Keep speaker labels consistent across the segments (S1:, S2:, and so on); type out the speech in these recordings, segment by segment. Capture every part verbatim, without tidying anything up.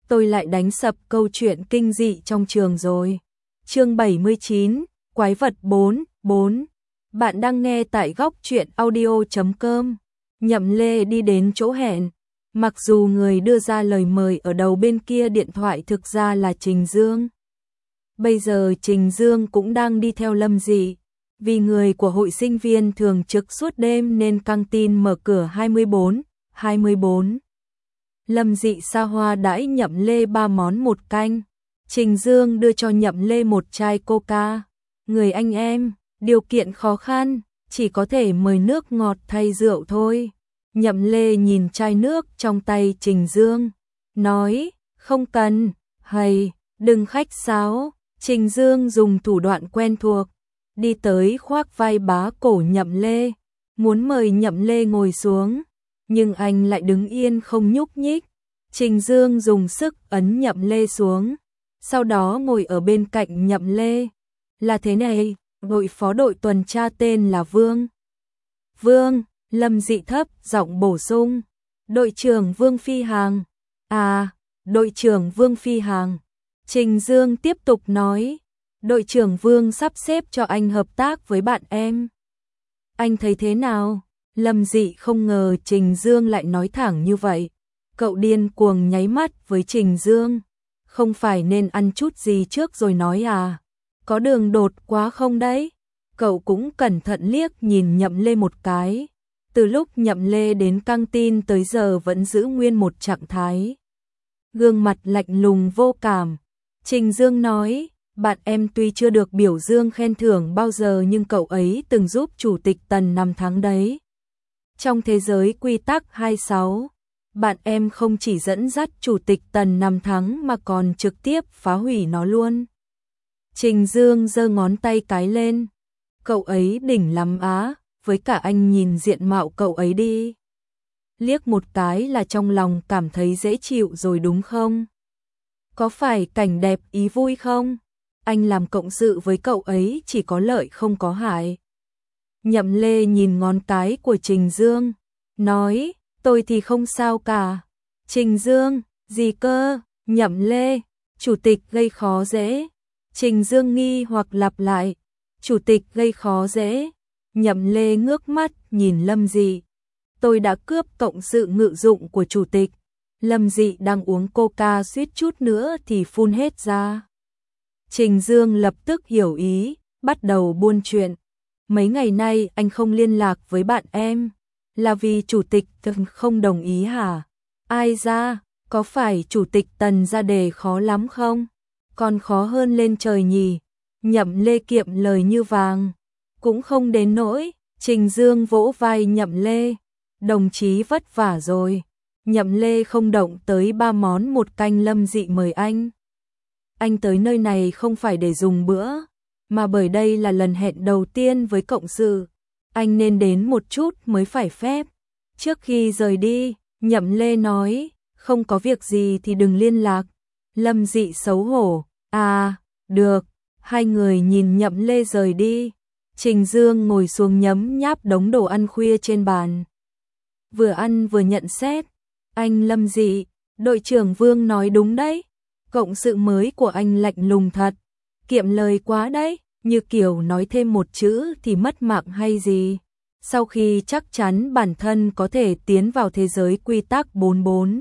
S1: tôi lại đánh sập câu chuyện kinh dị trong trường rồi. Chương bảy mươi chín, Quái vật bốn, bốn. Bạn đang nghe tại góc truyện audio chấm com. Nhậm Lê đi đến chỗ hẹn. Mặc dù người đưa ra lời mời ở đầu bên kia điện thoại thực ra là Trình Dương. Bây giờ Trình Dương cũng đang đi theo Lâm Dị. Vì người của hội sinh viên thường trực suốt đêm nên căng tin mở cửa hai mươi bốn, hai mươi bốn. Lâm Dị xa hoa đãi Nhậm Lê ba món một canh. Trình Dương đưa cho Nhậm Lê một chai coca. Người anh em, điều kiện khó khăn, chỉ có thể mời nước ngọt thay rượu thôi. Nhậm Lê nhìn chai nước trong tay Trình Dương, nói, không cần, hay, đừng khách sáo. Trình Dương dùng thủ đoạn quen thuộc, đi tới khoác vai bá cổ Nhậm Lê, muốn mời Nhậm Lê ngồi xuống, nhưng anh lại đứng yên không nhúc nhích. Trình Dương dùng sức ấn Nhậm Lê xuống, sau đó ngồi ở bên cạnh Nhậm Lê. Là thế này, đội phó đội tuần tra tên là Vương. Vương, Lâm Dị thấp giọng bổ sung, đội trưởng Vương Phi Hằng. À, đội trưởng Vương Phi Hằng. Trình Dương tiếp tục nói, đội trưởng Vương sắp xếp cho anh hợp tác với bạn em. Anh thấy thế nào? Lâm Dị không ngờ Trình Dương lại nói thẳng như vậy. Cậu điên cuồng nháy mắt với Trình Dương. Không phải nên ăn chút gì trước rồi nói à? Có đường đột quá không đấy? Cậu cũng cẩn thận liếc nhìn Nhậm Lê một cái. Từ lúc Nhậm Lê đến căng tin tới giờ vẫn giữ nguyên một trạng thái. Gương mặt lạnh lùng vô cảm. Trình Dương nói, bạn em tuy chưa được biểu dương khen thưởng bao giờ nhưng cậu ấy từng giúp Chủ tịch Tần năm tháng đấy. Trong thế giới quy tắc hai mươi sáu, bạn em không chỉ dẫn dắt Chủ tịch Tần năm tháng mà còn trực tiếp phá hủy nó luôn. Trình Dương giơ ngón tay cái lên. Cậu ấy đỉnh lắm á, với cả anh nhìn diện mạo cậu ấy đi. Liếc một cái là trong lòng cảm thấy dễ chịu rồi đúng không? Có phải cảnh đẹp ý vui không? Anh làm cộng sự với cậu ấy chỉ có lợi không có hại. Nhậm Lê nhìn ngón cái của Trình Dương, nói, tôi thì không sao cả. Trình Dương, gì cơ? Nhậm Lê, chủ tịch gây khó dễ. Trình Dương nghi hoặc lặp lại, chủ tịch gây khó dễ. Nhậm Lê ngước mắt nhìn Lâm Dị. Tôi đã cướp cộng sự ngự dụng của chủ tịch. Lâm Dị đang uống coca suýt chút nữa thì phun hết ra. Trình Dương lập tức hiểu ý, bắt đầu buôn chuyện. Mấy ngày nay anh không liên lạc với bạn em, là vì chủ tịch Tần không đồng ý hả? Ai ra, có phải chủ tịch Tần ra đề khó lắm không? Còn khó hơn lên trời nhỉ? Nhậm Lê kiệm lời như vàng. Cũng không đến nỗi. Trình Dương vỗ vai Nhậm Lê. Đồng chí vất vả rồi. Nhậm Lê không động tới ba món một canh Lâm Dị mời anh. Anh tới nơi này không phải để dùng bữa, mà bởi đây là lần hẹn đầu tiên với cộng sự. Anh nên đến một chút mới phải phép. Trước khi rời đi, Nhậm Lê nói, không có việc gì thì đừng liên lạc. Lâm Dị xấu hổ, à, được. Hai người nhìn Nhậm Lê rời đi. Trình Dương ngồi xuống nhấm nháp đống đồ ăn khuya trên bàn. Vừa ăn vừa nhận xét, anh Lâm Dị, đội trưởng Vương nói đúng đấy. Cộng sự mới của anh lạnh lùng thật, kiệm lời quá đấy, như kiểu nói thêm một chữ thì mất mạng hay gì. Sau khi chắc chắn bản thân có thể tiến vào thế giới quy tắc bốn bốn.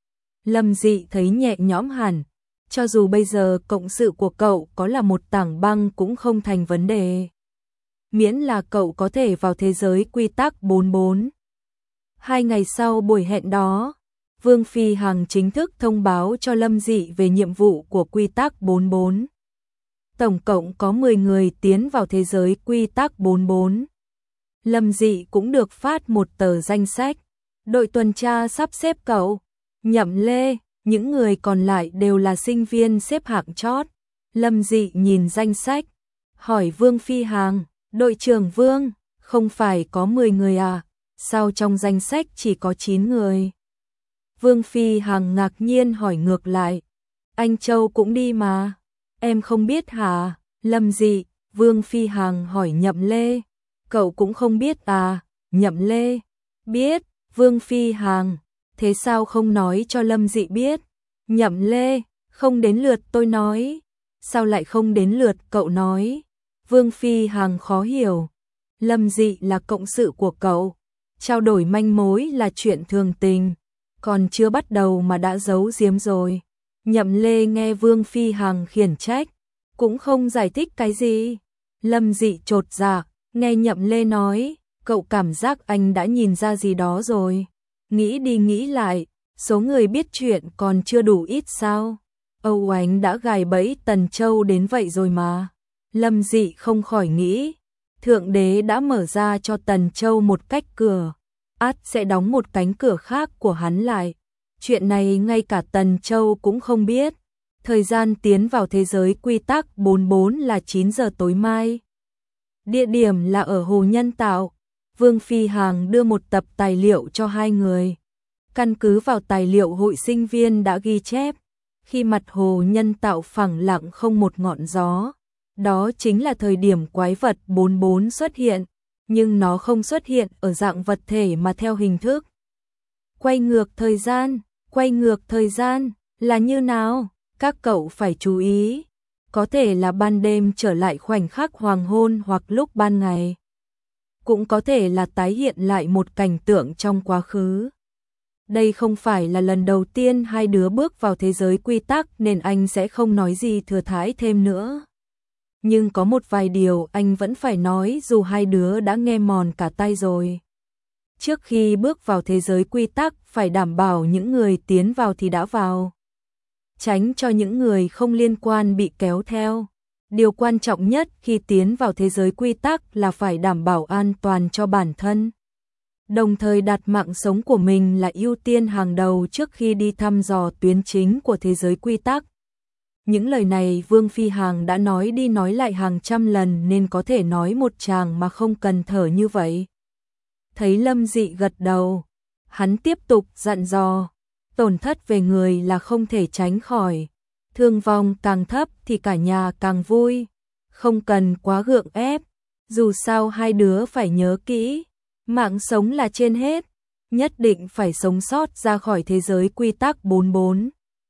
S1: Lâm Dị thấy nhẹ nhõm hẳn, cho dù bây giờ cộng sự của cậu có là một tảng băng cũng không thành vấn đề. Miễn là cậu có thể vào thế giới quy tắc bốn bốn. Hai ngày sau buổi hẹn đó, Vương Phi Hằng chính thức thông báo cho Lâm Dị về nhiệm vụ của quy tắc bốn bốn. Tổng cộng có mười người tiến vào thế giới quy tắc bốn bốn. Lâm Dị cũng được phát một tờ danh sách. Đội tuần tra sắp xếp cậu, Nhậm Lê, những người còn lại đều là sinh viên xếp hạng chót. Lâm Dị nhìn danh sách, hỏi Vương Phi Hằng, đội trưởng Vương, không phải có mười người à? Sao trong danh sách chỉ có chín người? Vương Phi Hằng ngạc nhiên hỏi ngược lại, anh Châu cũng đi mà, em không biết hả? Lâm Dị, Vương Phi Hằng hỏi Nhậm Lê, cậu cũng không biết à? Nhậm Lê, biết. Vương Phi Hằng, thế sao không nói cho Lâm Dị biết? Nhậm Lê, không đến lượt tôi nói. Sao lại không đến lượt cậu nói? Vương Phi Hằng khó hiểu. Lâm Dị là cộng sự của cậu. Trao đổi manh mối là chuyện thường tình. Còn chưa bắt đầu mà đã giấu giếm rồi. Nhậm Lê nghe Vương Phi Hằng khiển trách. Cũng không giải thích cái gì. Lâm Dị chột dạ, nghe Nhậm Lê nói. Cậu cảm giác anh đã nhìn ra gì đó rồi. Nghĩ đi nghĩ lại, số người biết chuyện còn chưa đủ ít sao? Âu Oánh đã gài bẫy Tần Châu đến vậy rồi mà. Lâm Dị không khỏi nghĩ, Thượng Đế đã mở ra cho Tần Châu một cách cửa, ắt sẽ đóng một cánh cửa khác của hắn lại. Chuyện này ngay cả Tần Châu cũng không biết. Thời gian tiến vào thế giới quy tắc bốn mươi bốn là chín giờ tối mai. Địa điểm là ở Hồ Nhân Tạo. Vương Phi Hằng đưa một tập tài liệu cho hai người. Căn cứ vào tài liệu hội sinh viên đã ghi chép, khi mặt Hồ Nhân Tạo phẳng lặng không một ngọn gió, đó chính là thời điểm quái vật bốn mươi bốn xuất hiện, nhưng nó không xuất hiện ở dạng vật thể mà theo hình thức. Quay ngược thời gian, quay ngược thời gian là như nào? Các cậu phải chú ý, có thể là ban đêm trở lại khoảnh khắc hoàng hôn hoặc lúc ban ngày. Cũng có thể là tái hiện lại một cảnh tượng trong quá khứ. Đây không phải là lần đầu tiên hai đứa bước vào thế giới quy tắc nên anh sẽ không nói gì thừa thãi thêm nữa. Nhưng có một vài điều anh vẫn phải nói dù hai đứa đã nghe mòn cả tai rồi. Trước khi bước vào thế giới quy tắc phải đảm bảo những người tiến vào thì đã vào. Tránh cho những người không liên quan bị kéo theo. Điều quan trọng nhất khi tiến vào thế giới quy tắc là phải đảm bảo an toàn cho bản thân. Đồng thời đặt mạng sống của mình là ưu tiên hàng đầu trước khi đi thăm dò tuyến chính của thế giới quy tắc. Những lời này Vương Phi Hằng đã nói đi nói lại hàng trăm lần nên có thể nói một tràng mà không cần thở như vậy. Thấy Lâm Dị gật đầu, hắn tiếp tục dặn dò, tổn thất về người là không thể tránh khỏi. Thương vong càng thấp thì cả nhà càng vui, không cần quá gượng ép, dù sao hai đứa phải nhớ kỹ, mạng sống là trên hết, nhất định phải sống sót ra khỏi thế giới quy tắc bốn mươi bốn.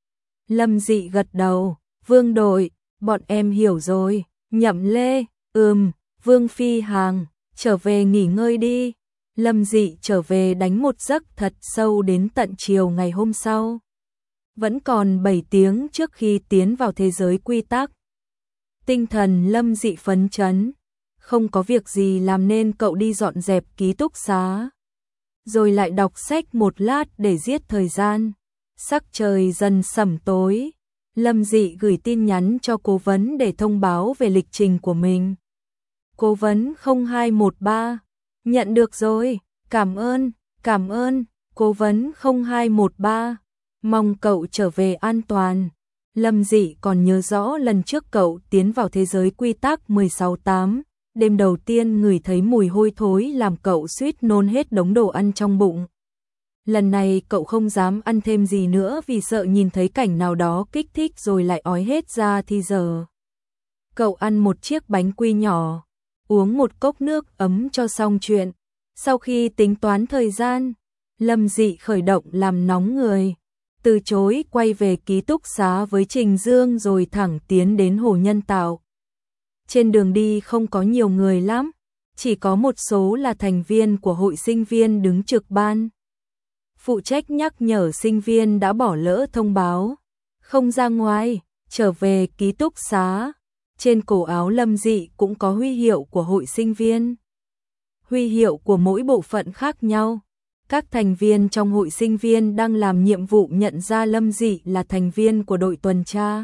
S1: Lâm Dị gật đầu, Vương đội, bọn em hiểu rồi. Nhậm Lê, ừm, Vương Phi Hằng, trở về nghỉ ngơi đi. Lâm Dị trở về đánh một giấc thật sâu đến tận chiều ngày hôm sau. Vẫn còn bảy tiếng trước khi tiến vào thế giới quy tắc. Tinh thần Lâm Dị phấn chấn, không có việc gì làm nên cậu đi dọn dẹp ký túc xá. Rồi lại đọc sách một lát để giết thời gian. Sắc trời dần sẩm tối, Lâm Dị gửi tin nhắn cho cố vấn để thông báo về lịch trình của mình. Cố vấn không hai một ba, nhận được rồi, cảm ơn, cảm ơn, cố vấn không hai một ba. Mong cậu trở về an toàn. Lâm Dị còn nhớ rõ lần trước cậu tiến vào thế giới quy tắc mười sáu tám, đêm đầu tiên ngửi thấy mùi hôi thối làm cậu suýt nôn hết đống đồ ăn trong bụng. Lần này cậu không dám ăn thêm gì nữa vì sợ nhìn thấy cảnh nào đó kích thích rồi lại ói hết ra thì giờ. Cậu ăn một chiếc bánh quy nhỏ, uống một cốc nước ấm cho xong chuyện. Sau khi tính toán thời gian, Lâm Dị khởi động làm nóng người. Từ chối quay về ký túc xá với Trình Dương rồi thẳng tiến đến Hồ Nhân Tạo. Trên đường đi không có nhiều người lắm, chỉ có một số là thành viên của hội sinh viên đứng trực ban. Phụ trách nhắc nhở sinh viên đã bỏ lỡ thông báo, không ra ngoài, trở về ký túc xá. Trên cổ áo Lâm Dị cũng có huy hiệu của hội sinh viên. Huy hiệu của mỗi bộ phận khác nhau. Các thành viên trong hội sinh viên đang làm nhiệm vụ nhận ra Lâm Dị là thành viên của đội tuần tra.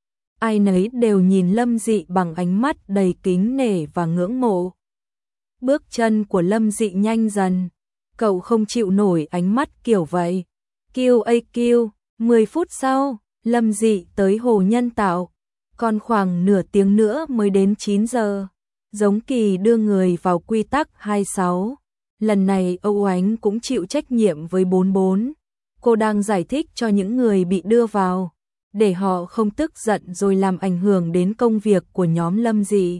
S1: Ai nấy đều nhìn Lâm Dị bằng ánh mắt đầy kính nể và ngưỡng mộ. Bước chân của Lâm Dị nhanh dần, cậu không chịu nổi ánh mắt kiểu vậy. Q A Q, mười phút sau, Lâm Dị tới Hồ Nhân Tạo, còn khoảng nửa tiếng nữa mới đến chín giờ. Giống kỳ đưa người vào quy tắc hai mươi sáu. Lần này Âu Oánh cũng chịu trách nhiệm với bốn mươi bốn. Cô đang giải thích cho những người bị đưa vào, để họ không tức giận rồi làm ảnh hưởng đến công việc của nhóm Lâm Dị.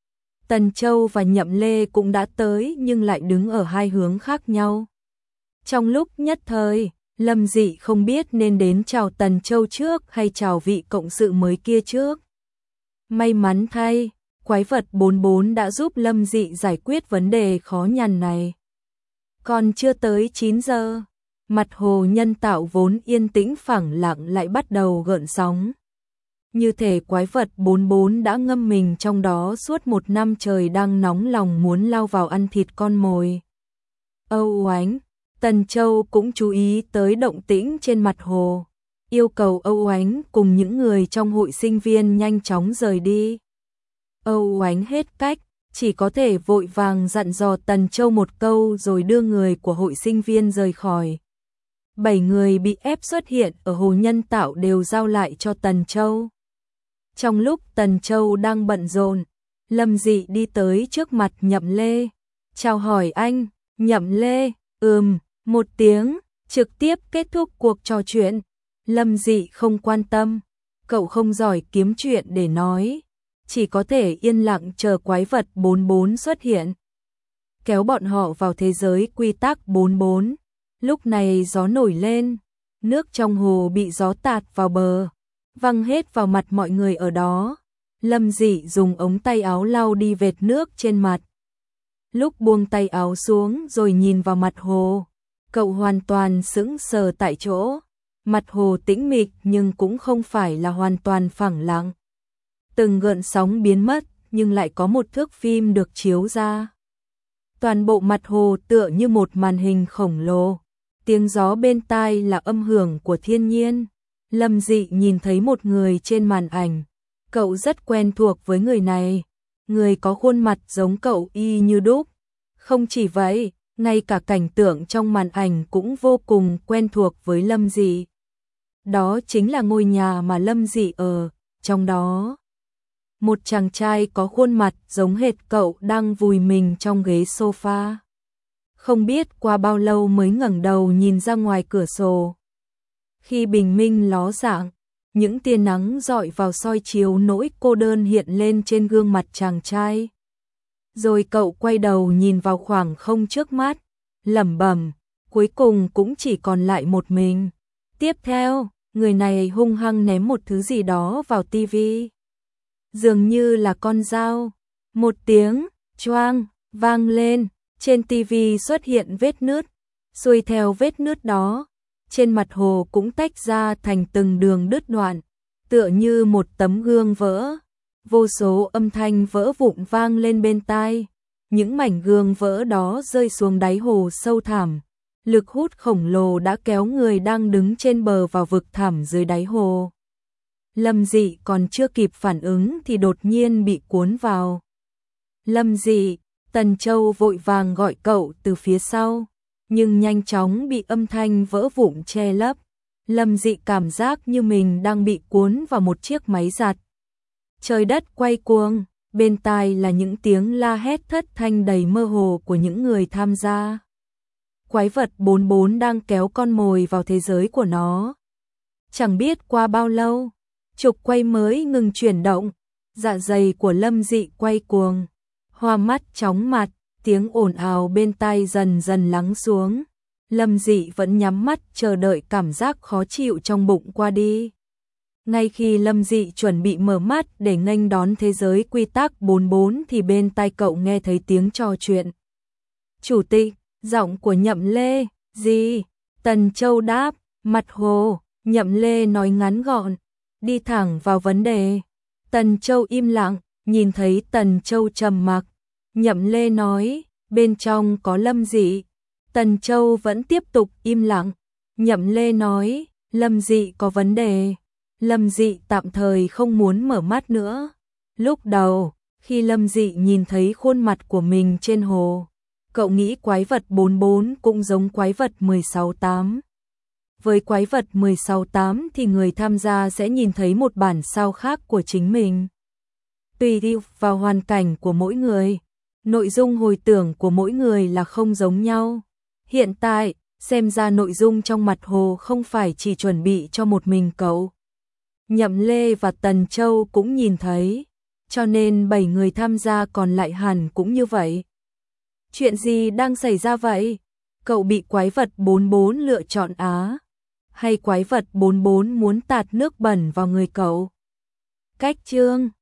S1: Tần Châu và Nhậm Lê cũng đã tới nhưng lại đứng ở hai hướng khác nhau. Trong lúc nhất thời, Lâm Dị không biết nên đến chào Tần Châu trước hay chào vị cộng sự mới kia trước. May mắn thay, quái vật bốn bốn đã giúp Lâm Dị giải quyết vấn đề khó nhằn này. Còn chưa tới chín giờ, mặt hồ nhân tạo vốn yên tĩnh phẳng lặng lại bắt đầu gợn sóng. Như thể quái vật bốn bốn đã ngâm mình trong đó suốt một năm trời đang nóng lòng muốn lao vào ăn thịt con mồi. Âu Oánh, Tần Châu cũng chú ý tới động tĩnh trên mặt hồ, yêu cầu Âu Oánh cùng những người trong hội sinh viên nhanh chóng rời đi. Âu Oánh hết cách, chỉ có thể vội vàng dặn dò Tần Châu một câu rồi đưa người của hội sinh viên rời khỏi. Bảy người bị ép xuất hiện ở hồ nhân tạo đều giao lại cho Tần Châu. Trong lúc Tần Châu đang bận rộn, Lâm Dị đi tới trước mặt Nhậm Lê. Chào hỏi anh, Nhậm Lê, ừm, một tiếng, trực tiếp kết thúc cuộc trò chuyện. Lâm Dị không quan tâm, cậu không giỏi kiếm chuyện để nói, chỉ có thể yên lặng chờ quái vật bốn bốn xuất hiện. Kéo bọn họ vào thế giới quy tắc bốn bốn. Lúc này gió nổi lên, nước trong hồ bị gió tạt vào bờ, văng hết vào mặt mọi người ở đó. Lâm Dị dùng ống tay áo lau đi vệt nước trên mặt. Lúc buông tay áo xuống rồi nhìn vào mặt hồ, cậu hoàn toàn sững sờ tại chỗ. Mặt hồ tĩnh mịch nhưng cũng không phải là hoàn toàn phẳng lặng. Từng gợn sóng biến mất nhưng lại có một thước phim được chiếu ra. Toàn bộ mặt hồ tựa như một màn hình khổng lồ. Tiếng gió bên tai là âm hưởng của thiên nhiên. Lâm Dị nhìn thấy một người trên màn ảnh. Cậu rất quen thuộc với người này. Người có khuôn mặt giống cậu y như đúc. Không chỉ vậy, ngay cả cảnh tượng trong màn ảnh cũng vô cùng quen thuộc với Lâm Dị. Đó chính là ngôi nhà mà Lâm Dị ở, trong đó. Một chàng trai có khuôn mặt giống hệt cậu đang vùi mình trong ghế sofa. Không biết qua bao lâu mới ngẩng đầu nhìn ra ngoài cửa sổ. Khi bình minh ló dạng, những tia nắng rọi vào soi chiếu nỗi cô đơn hiện lên trên gương mặt chàng trai. Rồi cậu quay đầu nhìn vào khoảng không trước mắt, lẩm bẩm, cuối cùng cũng chỉ còn lại một mình. Tiếp theo, người này hung hăng ném một thứ gì đó vào tivi. Dường như là con dao. Một tiếng choang vang lên, trên tivi xuất hiện vết nứt. Xuôi theo vết nứt đó, trên mặt hồ cũng tách ra thành từng đường đứt đoạn, tựa như một tấm gương vỡ. Vô số âm thanh vỡ vụn vang lên bên tai. Những mảnh gương vỡ đó rơi xuống đáy hồ sâu thẳm. Lực hút khổng lồ đã kéo người đang đứng trên bờ vào vực thẳm dưới đáy hồ. Lâm Dị còn chưa kịp phản ứng thì đột nhiên bị cuốn vào. Lâm Dị, Tần Châu vội vàng gọi cậu từ phía sau, nhưng nhanh chóng bị âm thanh vỡ vụn che lấp. Lâm Dị cảm giác như mình đang bị cuốn vào một chiếc máy giặt. Trời đất quay cuồng, bên tai là những tiếng la hét thất thanh đầy mơ hồ của những người tham gia. Quái vật bốn bốn đang kéo con mồi vào thế giới của nó. Chẳng biết qua bao lâu, trục quay mới ngừng chuyển động, dạ dày của Lâm Dị quay cuồng, hoa mắt chóng mặt, tiếng ồn ào bên tai dần dần lắng xuống. Lâm Dị vẫn nhắm mắt chờ đợi cảm giác khó chịu trong bụng qua đi. Ngay khi Lâm Dị chuẩn bị mở mắt để nghênh đón thế giới quy tắc bốn bốn thì bên tai cậu nghe thấy tiếng trò chuyện. Chủ tịch, giọng của Nhậm Lê, gì? Tần Châu đáp, mặt hồ. Nhậm Lê nói ngắn gọn, đi thẳng vào vấn đề. Tần Châu im lặng, nhìn thấy Tần Châu trầm mặc. Nhậm Lê nói, bên trong có Lâm Dị. Tần Châu vẫn tiếp tục im lặng. Nhậm Lê nói, Lâm Dị có vấn đề. Lâm Dị tạm thời không muốn mở mắt nữa. Lúc đầu, khi Lâm Dị nhìn thấy khuôn mặt của mình trên hồ, cậu nghĩ quái vật bốn bốn cũng giống quái vật mười sáu tám. Với quái vật mười sáu tám thì người tham gia sẽ nhìn thấy một bản sao khác của chính mình. Tùy vào hoàn cảnh của mỗi người, nội dung hồi tưởng của mỗi người là không giống nhau. Hiện tại, xem ra nội dung trong mặt hồ không phải chỉ chuẩn bị cho một mình cậu. Nhậm Lê và Tần Châu cũng nhìn thấy, cho nên bảy người tham gia còn lại hẳn cũng như vậy. Chuyện gì đang xảy ra vậy? Cậu bị quái vật bốn bốn lựa chọn á. hay quái vật bốn bốn muốn tạt nước bẩn vào người cậu? Cách chương